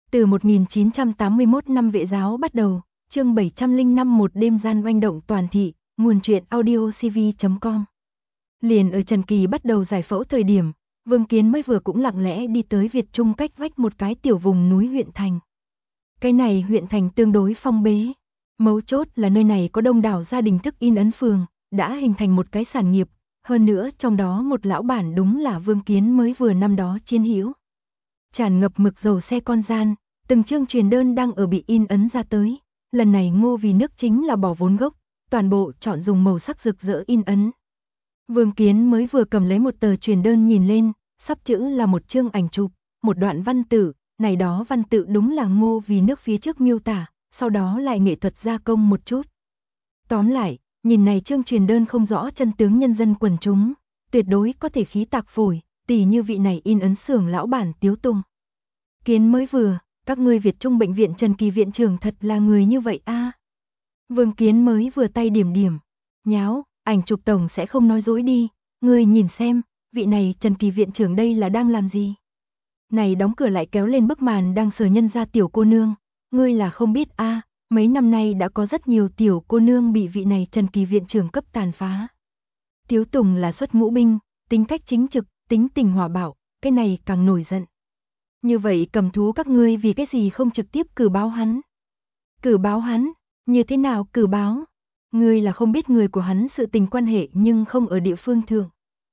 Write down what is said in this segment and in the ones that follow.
Từ 1981 năm vệ giáo bắt đầu, chương 705 một đêm gian oanh động toàn thị, nguồn truyện audiocv.com. Liền ở Trần Kỳ bắt đầu giải phẫu thời điểm, Vương Kiến mới vừa cũng lặng lẽ đi tới Việt Trung cách vách một cái tiểu vùng núi huyện thành. Cái này huyện thành tương đối phong bế, mấu chốt là nơi này có đông đảo gia đình thức in ấn phường, đã hình thành một cái sản nghiệp, hơn nữa trong đó một lão bản đúng là Vương Kiến mới vừa năm đó chiến hữu. Tràn ngập mực dầu xe con gian, từng chương truyền đơn đang ở bị in ấn ra tới, lần này Ngô Vì Nước chính là bỏ vốn gốc, toàn bộ chọn dùng màu sắc rực rỡ in ấn. Vương Kiến mới vừa cầm lấy một tờ truyền đơn nhìn lên, sắp chữ là một chương ảnh chụp, một đoạn văn tự, này đó văn tự đúng là Ngô Vì Nước phía trước miêu tả, sau đó lại nghệ thuật gia công một chút. Tóm lại, nhìn này chương truyền đơn không rõ chân tướng nhân dân quần chúng, tuyệt đối có thể khí tạc phổi, tỉ như vị này in ấn xưởng lão bản Tiếu Tùng. Kiến mới vừa, các ngươi Việt Trung bệnh viện Trần Kỳ viện trưởng thật là người như vậy a. Vương Kiến mới vừa tay điểm điểm, nháo, ảnh chụp tổng sẽ không nói dối đi, ngươi nhìn xem, vị này Trần Kỳ viện trưởng đây là đang làm gì? Này đóng cửa lại kéo lên bức màn đang sờ nhân ra tiểu cô nương, ngươi là không biết a, mấy năm nay đã có rất nhiều tiểu cô nương bị vị này Trần Kỳ viện trưởng cấp tàn phá. Tiếu Tùng là xuất ngũ binh, tính cách chính trực, tính tình hòa bạo, cái này càng nổi giận. Như vậy cầm thú các ngươi vì cái gì không trực tiếp cử báo hắn? Cử báo hắn? Như thế nào cử báo? Ngươi là không biết người của hắn sự tình quan hệ nhưng không ở địa phương thượng.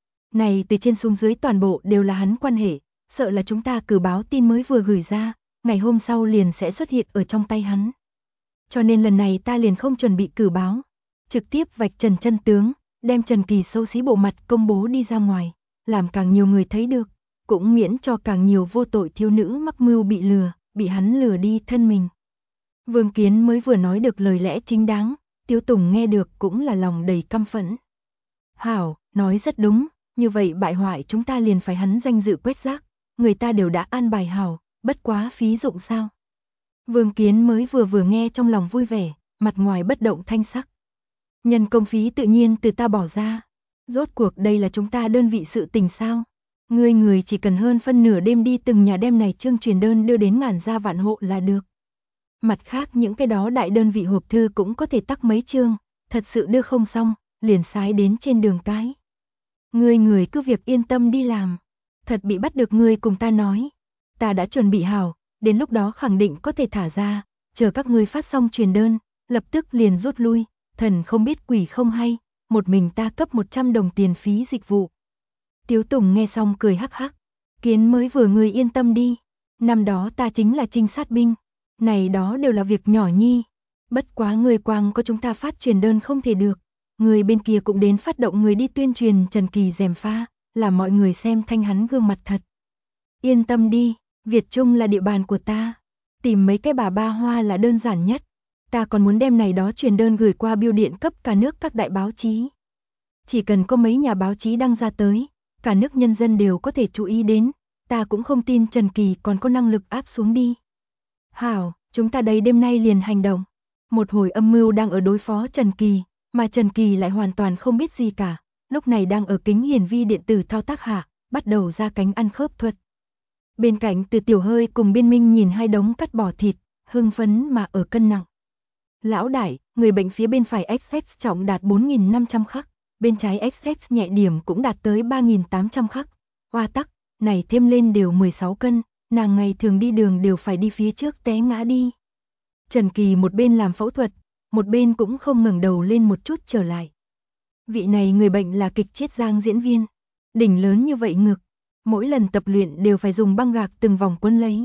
Này từ trên xuống dưới toàn bộ đều là hắn quan hệ, sợ là chúng ta cử báo tin mới vừa gửi ra, ngày hôm sau liền sẽ xuất hiện ở trong tay hắn. Cho nên lần này ta liền không chuẩn bị cử báo, trực tiếp vạch trần chân tướng, đem Trần Kỳ xấu xí bộ mặt công bố đi ra ngoài, làm càng nhiều người thấy được, cũng miễn cho càng nhiều vô tội thiếu nữ mắc mưu bị lừa, bị hắn lừa đi thân mình. Vương Kiến mới vừa nói được lời lẽ chính đáng, Tiếu Tùng nghe được cũng là lòng đầy căm phẫn. Hảo, nói rất đúng, như vậy bại hoại chúng ta liền phải hắn danh dự quét rác, người ta đều đã an bài hảo, bất quá phí dụng sao. Vương Kiến mới vừa nghe trong lòng vui vẻ, mặt ngoài bất động thanh sắc. Nhân công phí tự nhiên từ ta bỏ ra, rốt cuộc đây là chúng ta đơn vị sự tình sao. Người chỉ cần hơn phân nửa đêm đi từng nhà đem này chương truyền đơn đưa đến ngàn gia vạn hộ là được. Mặt khác những cái đó đại đơn vị hộp thư cũng có thể tắc mấy chương, thật sự đưa không xong, liền sái đến trên đường cái. Người cứ việc yên tâm đi làm, thật bị bắt được ngươi cùng ta nói. Ta đã chuẩn bị hảo, đến lúc đó khẳng định có thể thả ra, chờ các ngươi phát xong truyền đơn, lập tức liền rút lui, thần không biết quỷ không hay, một mình ta cấp 100 đồng tiền phí dịch vụ. Tiếu Tùng nghe xong cười hắc hắc, Kiến mới vừa ngươi yên tâm đi, năm đó ta chính là trinh sát binh, này đó đều là việc nhỏ nhi, bất quá người quang có chúng ta phát truyền đơn không thể được, người bên kia cũng đến phát động người đi tuyên truyền Trần Kỳ gièm pha, làm mọi người xem thanh hắn gương mặt thật. Yên tâm đi, Việt Trung là địa bàn của ta, tìm mấy cái bà ba hoa là đơn giản nhất, ta còn muốn đem này đó truyền đơn gửi qua bưu điện cấp cả nước các đại báo chí. Chỉ cần có mấy nhà báo chí đăng ra tới, cả nước nhân dân đều có thể chú ý đến, ta cũng không tin Trần Kỳ còn có năng lực áp xuống đi. Hảo, chúng ta đây đêm nay liền hành động. Một hồi âm mưu đang ở đối phó Trần Kỳ, mà Trần Kỳ lại hoàn toàn không biết gì cả, lúc này đang ở kính hiển vi điện tử thao tác hạ, bắt đầu ra cánh ăn khớp thuật. Bên cạnh Từ Tiểu Hơi cùng Biên Minh nhìn hai đống cắt bỏ thịt, hưng phấn mà ở cân nặng. Lão đại, người bệnh phía bên phải XX trọng đạt 4.500 khắc, bên trái XX nhẹ điểm cũng đạt tới 3.800 khắc. Hoa tắc, này thêm lên đều 16 cân, nàng ngày thường đi đường đều phải đi phía trước té ngã đi. Trần Kỳ một bên làm phẫu thuật, một bên cũng không ngẩng đầu lên một chút trở lại. Vị này người bệnh là kịch Chiết Giang diễn viên, đỉnh lớn như vậy ngực, mỗi lần tập luyện đều phải dùng băng gạc từng vòng quấn lấy.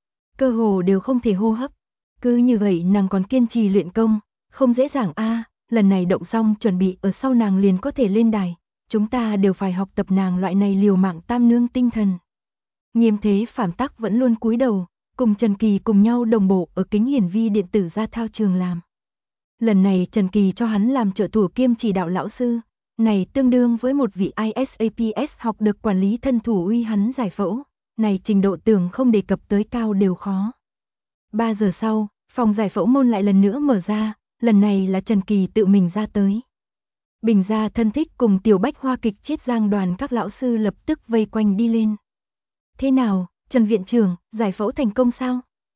Cơ hồ đều không thể hô hấp, cứ như vậy nàng còn kiên trì luyện công, không dễ dàng a. Lần này động xong chuẩn bị ở sau nàng liền có thể lên đài, chúng ta đều phải học tập nàng loại này liều mạng tam nương tinh thần. Nghiêm Thế Phàm Tắc vẫn luôn cúi đầu, cùng Trần Kỳ cùng nhau đồng bộ ở kính hiển vi điện tử ra thao trường làm. Lần này Trần Kỳ cho hắn làm trợ thủ kiêm chỉ đạo lão sư, này tương đương với một vị ISAPS học được quản lý thân thủ uy hắn giải phẫu, này trình độ tưởng không đề cập tới cao đều khó. 3 giờ sau, phòng giải phẫu môn lại lần nữa mở ra, lần này là Trần Kỳ tự mình ra tới. Bình gia thân thích cùng tiểu bách hoa kịch Chiết Giang đoàn các lão sư lập tức vây quanh đi lên. Thế nào, Trần viện trưởng, giải phẫu thành công sao?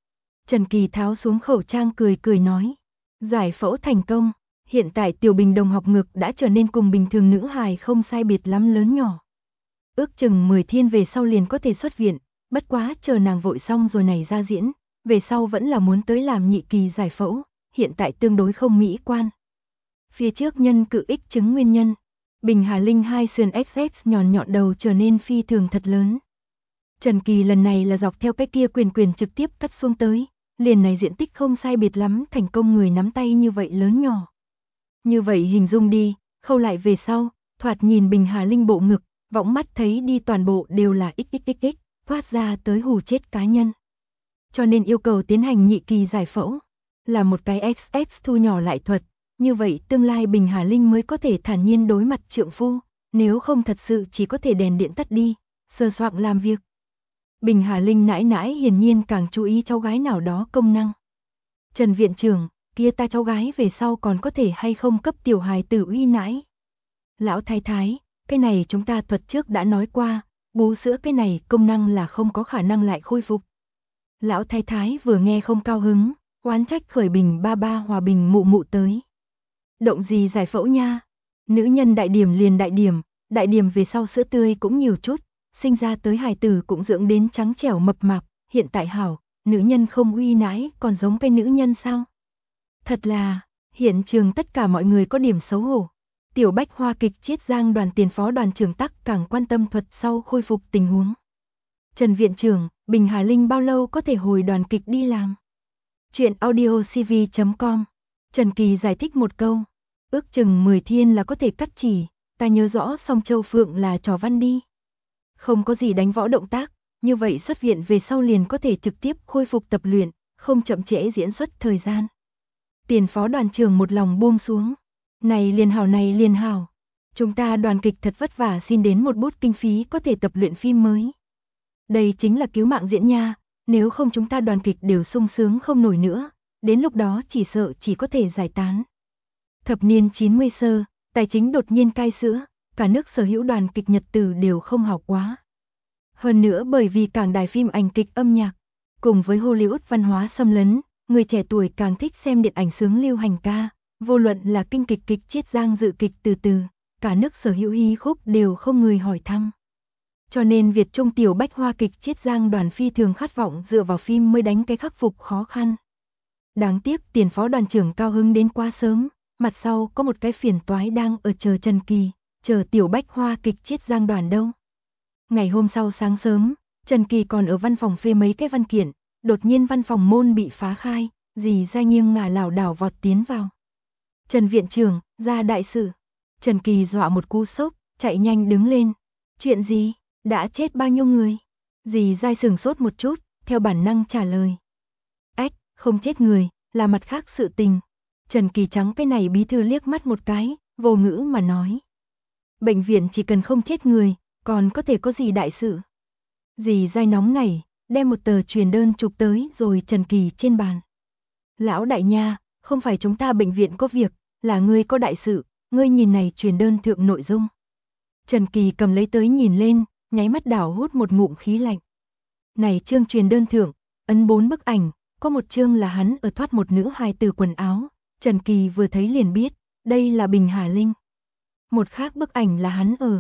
Trần Kỳ tháo xuống khẩu trang cười cười nói. Giải phẫu thành công, hiện tại Tiểu Bình đồng học ngực đã trở nên cùng bình thường nữ hài không sai biệt lắm lớn nhỏ. Ước chừng 10 thiên về sau liền có thể xuất viện, bất quá chờ nàng vội xong rồi này ra diễn, về sau vẫn là muốn tới làm nhị kỳ giải phẫu, hiện tại tương đối không mỹ quan. Phía trước nhân cự ích chứng nguyên nhân, Bình Hà Linh hai sườn XX nhọn nhọn đầu trở nên phi thường thật lớn. Trần Kỳ lần này là dọc theo cái kia quyền trực tiếp cắt xuống tới, liền này diện tích không sai biệt lắm, thành công người nắm tay như vậy lớn nhỏ. Như vậy hình dung đi, khâu lại về sau, thoạt nhìn Bình Hà Linh bộ ngực, võng mắt thấy đi toàn bộ đều là XXXX, thoát ra tới hù chết cá nhân. Cho nên yêu cầu tiến hành nhị kỳ giải phẫu, là một cái XX thu nhỏ lại thuật, như vậy tương lai Bình Hà Linh mới có thể thản nhiên đối mặt trượng phu, nếu không thật sự chỉ có thể đèn điện tắt đi, sờ soạng làm việc. Bình Hà Linh nãi nãi hiển nhiên càng chú ý cháu gái nào đó công năng. Trần viện trưởng, kia ta cháu gái về sau còn có thể hay không cấp tiểu hài tử uy nãi? Lão thái thái, cái này chúng ta thuật trước đã nói qua, bú sữa cái này công năng là không có khả năng lại khôi phục. Lão thái thái vừa nghe không cao hứng, oán trách khởi Bình ba ba hòa Bình mụ mụ tới. Động gì giải phẫu nha? Nữ nhân đại điểm liền đại điểm về sau sữa tươi cũng nhiều chút, sinh ra tới hài tử cũng dưỡng đến trắng trẻo mập mạp, hiện tại hảo, nữ nhân không uy nãi còn giống cái nữ nhân sao? Thật là, hiện trường tất cả mọi người có điểm xấu hổ. Tiểu Bách Hoa kịch Chiết Giang đoàn tiền phó đoàn trưởng tắc càng quan tâm thuật sau khôi phục tình huống. Trần viện trưởng, Bình Hà Linh bao lâu có thể hồi đoàn kịch đi làm? Chuyện audiocv.com. Trần Kỳ giải thích một câu, ước chừng 10 thiên là có thể cắt chỉ, ta nhớ rõ Song Châu Phượng là trò văn đi. Không có gì đánh võ động tác, như vậy xuất viện về sau liền có thể trực tiếp khôi phục tập luyện, không chậm trễ diễn xuất thời gian. Tiền phó đoàn trưởng một lòng buông xuống. Này liền hảo. Chúng ta đoàn kịch thật vất vả xin đến một bút kinh phí có thể tập luyện phim mới. Đây chính là cứu mạng diễn nha, nếu không chúng ta đoàn kịch đều sung sướng không nổi nữa, đến lúc đó chỉ sợ chỉ có thể giải tán. Thập niên 90 sơ, tài chính đột nhiên cai sữa, cả nước sở hữu đoàn kịch nhật tử đều không hảo quá. Hơn nữa bởi vì cảng đài phim ảnh kịch âm nhạc, cùng với Hollywood văn hóa xâm lấn, người trẻ tuổi càng thích xem điện ảnh sướng lưu hành ca, vô luận là kinh kịch kịch Chiết Giang dự kịch từ từ, cả nước sở hữu hí khúc đều không người hỏi thăm. Cho nên Việt Trung tiểu Bách Hoa kịch Chiết Giang đoàn phi thường khát vọng dựa vào phim mới đánh cái khắc phục khó khăn. Đáng tiếc tiền phó đoàn trưởng cao hứng đến quá sớm, mặt sau có một cái phiền toái đang ở chờ Trần Kỳ, chờ tiểu Bách Hoa kịch Chiết Giang đoàn đâu. Ngày hôm sau sáng sớm, Trần Kỳ còn ở văn phòng phê mấy cái văn kiện, đột nhiên văn phòng môn bị phá khai, dì ra nghiêng ngả lảo đảo vọt tiến vào. Trần viện trưởng, ra đại sự. Trần Kỳ dọa một cú sốc, chạy nhanh đứng lên. Chuyện gì? Đã chết bao nhiêu người? Dì dai sừng sốt một chút, theo bản năng trả lời. Ách, không chết người, là mặt khác sự tình. Trần Kỳ trắng cái này bí thư liếc mắt một cái, vô ngữ mà nói. Bệnh viện chỉ cần không chết người, còn có thể có gì đại sự? Dì dai nóng này, đem một tờ truyền đơn chụp tới rồi Trần Kỳ trên bàn. Lão đại nha, không phải chúng ta bệnh viện có việc, là ngươi có đại sự, ngươi nhìn này truyền đơn thượng nội dung. Trần Kỳ cầm lấy tới nhìn lên, nháy mắt đảo hút một ngụm khí lạnh. Này chương truyền đơn thượng, ấn 4 bức ảnh, có một chương là hắn ở thoát một nữ hài từ quần áo, Trần Kỳ vừa thấy liền biết, đây là Bình Hà Linh. Một khác bức ảnh là hắn ở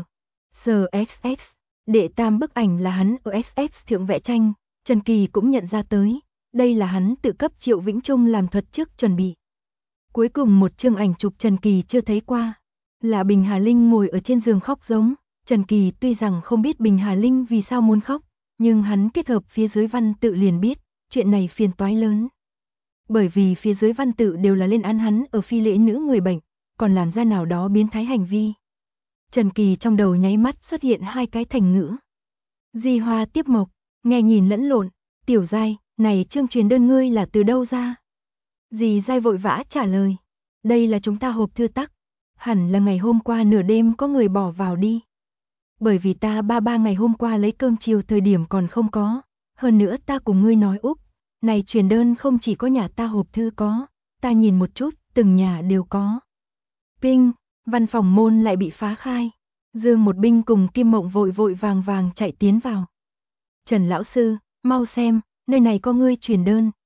XX, đệ tam bức ảnh là hắn ở XX thượng vẽ tranh, Trần Kỳ cũng nhận ra tới, đây là hắn tự cấp Triệu Vĩnh Trung làm thuật trước chuẩn bị. Cuối cùng một chương ảnh chụp Trần Kỳ chưa thấy qua, là Bình Hà Linh ngồi ở trên giường khóc giống. Trần Kỳ tuy rằng không biết Bình Hà Linh vì sao muốn khóc, nhưng hắn kết hợp phía dưới văn tự liền biết, chuyện này phiền toái lớn. Bởi vì phía dưới văn tự đều là lên án hắn ở phi lễ nữ người bệnh, còn làm ra nào đó biến thái hành vi. Trần Kỳ trong đầu nháy mắt xuất hiện hai cái thành ngữ. Di hoa tiếp mộc, nghe nhìn lẫn lộn, tiểu giai, này chương truyền đơn ngươi là từ đâu ra? Dì giai vội vã trả lời, đây là chúng ta hộp thư tắc, hẳn là ngày hôm qua nửa đêm có người bỏ vào đi. Bởi vì ta ba ngày hôm qua lấy cơm chiều thời điểm còn không có, hơn nữa ta cùng ngươi nói Úc, này truyền đơn không chỉ có nhà ta hộp thư có, ta nhìn một chút, từng nhà đều có. Ping, văn phòng môn lại bị phá khai, Dương một binh cùng Kim Mộng vội vội vàng chạy tiến vào. Trần lão sư, mau xem, nơi này có ngươi truyền đơn,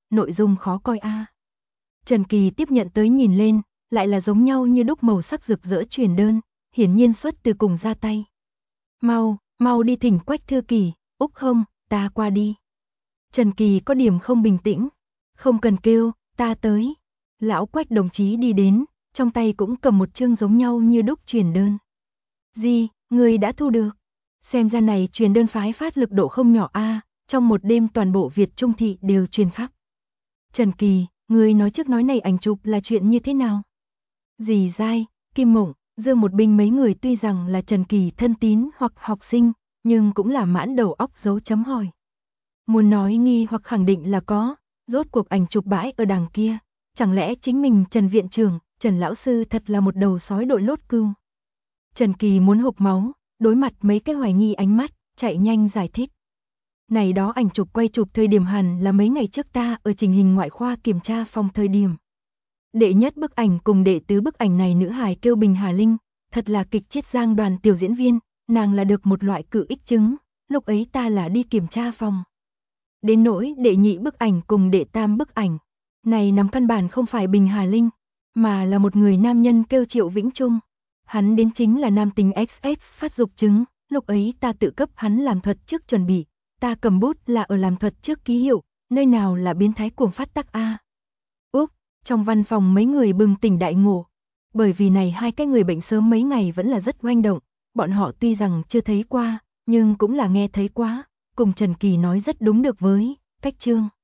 nội dung khó coi a. Trần Kỳ tiếp nhận tới nhìn lên, lại là giống nhau như đúc màu sắc rực rỡ truyền đơn, hiển nhiên xuất từ cùng ra tay. Mau đi thỉnh Quách thư kỳ, Úc không, ta qua đi. Trần Kỳ có điểm không bình tĩnh, không cần kêu, ta tới. Lão Quách đồng chí đi đến, trong tay cũng cầm một chương giống nhau như đúc truyền đơn. Gì, người đã thu được? Xem ra này truyền đơn phái phát lực độ không nhỏ a, trong một đêm toàn bộ Việt Trung thị đều truyền khắp. Trần Kỳ, người nói trước nói này ảnh chụp là chuyện như thế nào? Dì Giai, Kim Mộng, Dương Một Bình mấy người tuy rằng là Trần Kỳ thân tín hoặc học sinh, nhưng cũng là mãn đầu óc dấu chấm hỏi. Muốn nói nghi hoặc khẳng định là có, rốt cuộc ảnh chụp bãi ở đằng kia, chẳng lẽ chính mình Trần Viện trưởng, Trần Lão Sư thật là một đầu sói đội lốt cừu. Trần Kỳ muốn hộc máu, đối mặt mấy cái hoài nghi ánh mắt, chạy nhanh giải thích. Này đó ảnh chụp quay chụp thời điểm hẳn là mấy ngày trước ta ở trình hình ngoại khoa kiểm tra phòng thời điểm. Đệ nhất bức ảnh cùng đệ tứ bức ảnh này nữ hài kêu Bình Hà Linh, thật là kịch Chiết Giang đoàn tiểu diễn viên, nàng là được một loại cự ích chứng, lúc ấy ta là đi kiểm tra phòng. Đến nỗi đệ nhị bức ảnh cùng đệ tam bức ảnh, này nằm căn bản không phải Bình Hà Linh, mà là một người nam nhân kêu Triệu Vĩnh Trung. Hắn đến chính là nam tính XX phát dục chứng, lúc ấy ta tự cấp hắn làm thuật trước chuẩn bị, ta cầm bút là ở làm thuật trước ký hiệu, nơi nào là biến thái cuồng phát tắc a. Úp, trong văn phòng mấy người bừng tỉnh đại ngộ, bởi vì này hai cái người bệnh sớm mấy ngày vẫn là rất oanh động, bọn họ tuy rằng chưa thấy qua, nhưng cũng là nghe thấy quá, cùng Trần Kỳ nói rất đúng được với cách chương.